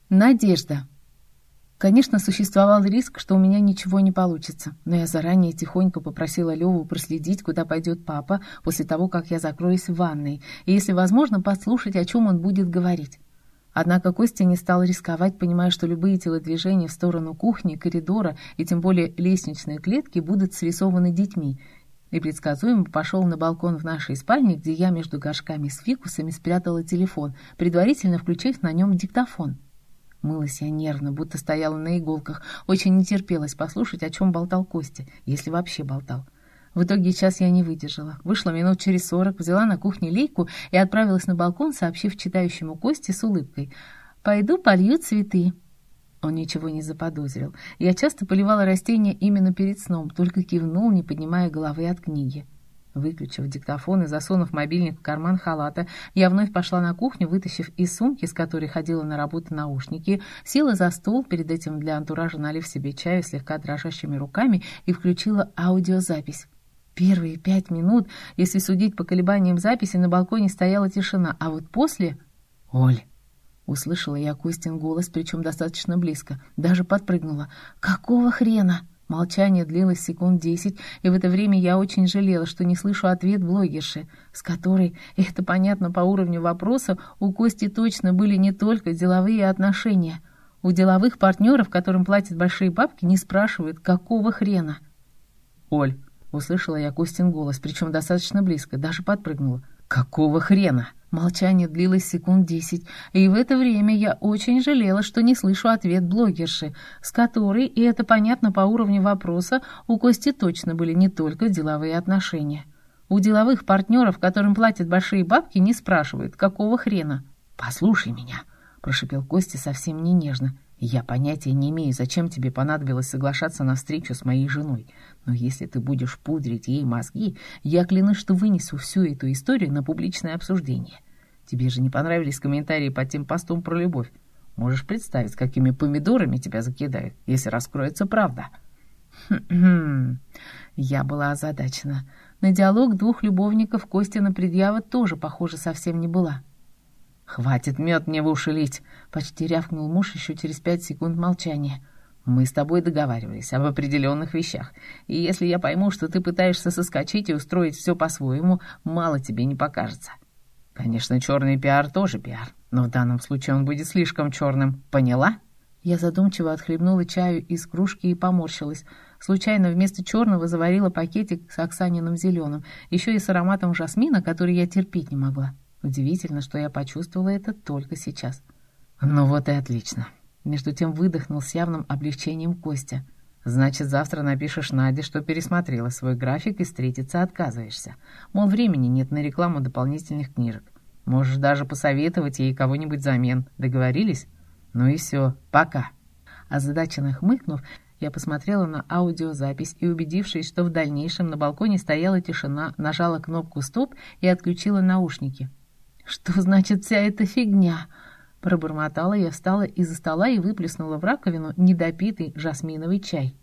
Надежда. Конечно, существовал риск, что у меня ничего не получится, но я заранее тихонько попросила Леву проследить, куда пойдет папа после того, как я закроюсь в ванной, и, если возможно, послушать, о чем он будет говорить. Однако Костя не стал рисковать, понимая, что любые телодвижения в сторону кухни, коридора и тем более лестничной клетки будут срисованы детьми, и предсказуемо пошел на балкон в нашей спальне, где я между горшками с фикусами спрятала телефон, предварительно включив на нем диктофон. Мылась я нервно, будто стояла на иголках, очень не терпелось послушать, о чем болтал Костя, если вообще болтал. В итоге час я не выдержала. Вышла минут через 40, взяла на кухне лейку и отправилась на балкон, сообщив читающему Косте с улыбкой: «Пойду полью цветы». Он ничего не заподозрил. Я часто поливала растения именно перед сном, только кивнул, не поднимая головы от книги. Выключив диктофон и засунув мобильник в карман халата, я вновь пошла на кухню, вытащив из сумки, с которой ходила на работу, наушники, села за стол, перед этим для антуража налив себе чаю слегка дрожащими руками, и включила аудиозапись. Первые 5 минут, если судить по колебаниям записи, на балконе стояла тишина, а вот после... «Оль!» — услышала я Костин голос, причем достаточно близко, даже подпрыгнула. «Какого хрена?» Молчание длилось секунд 10, и в это время я очень жалела, что не слышу ответ блогерши, с которой, и это понятно по уровню вопроса, у Кости точно были не только деловые отношения. У деловых партнеров, которым платят большие бабки, не спрашивают, какого хрена. «Оль!» — услышала я Костин голос, причем достаточно близко, даже подпрыгнула. «Какого хрена?» Молчание длилось секунд 10, и в это время я очень жалела, что не слышу ответ блогерши, с которой, и это понятно по уровню вопроса, у Кости точно были не только деловые отношения. У деловых партнеров, которым платят большие бабки, не спрашивают, какого хрена. «Послушай меня», — прошипел Костя совсем не нежно. «Я понятия не имею, зачем тебе понадобилось соглашаться на встречу с моей женой. Но если ты будешь пудрить ей мозги, я клянусь, что вынесу всю эту историю на публичное обсуждение. Тебе же не понравились комментарии под тем постом про любовь. Можешь представить, какими помидорами тебя закидают, если раскроется правда». Я была озадачена. На диалог двух любовников Костина предъява тоже, похоже, совсем не была. «Хватит мед мне в уши лить!» — почти рявкнул муж еще через 5 секунд молчания. «Мы с тобой договаривались об определенных вещах, и если я пойму, что ты пытаешься соскочить и устроить все по-своему, мало тебе не покажется. Конечно, черный пиар тоже пиар, но в данном случае он будет слишком черным. Поняла?» Я задумчиво отхлебнула чаю из кружки и поморщилась. Случайно вместо черного заварила пакетик с Оксаниным зеленым, еще и с ароматом жасмина, который я терпеть не могла. Удивительно, что я почувствовала это только сейчас. «Ну вот и отлично». Между тем выдохнул с явным облегчением Костя. «Значит, завтра напишешь Наде, что пересмотрела свой график и встретиться отказываешься. Мол, времени нет на рекламу дополнительных книжек. Можешь даже посоветовать ей кого-нибудь взамен. Договорились? Ну и все, пока». Озадаченно хмыкнув, я посмотрела на аудиозапись и, убедившись, что в дальнейшем на балконе стояла тишина, нажала кнопку «Стоп» и отключила наушники. «Что значит вся эта фигня?» Пробормотала я, встала из-за стола и выплеснула в раковину недопитый жасминовый чай.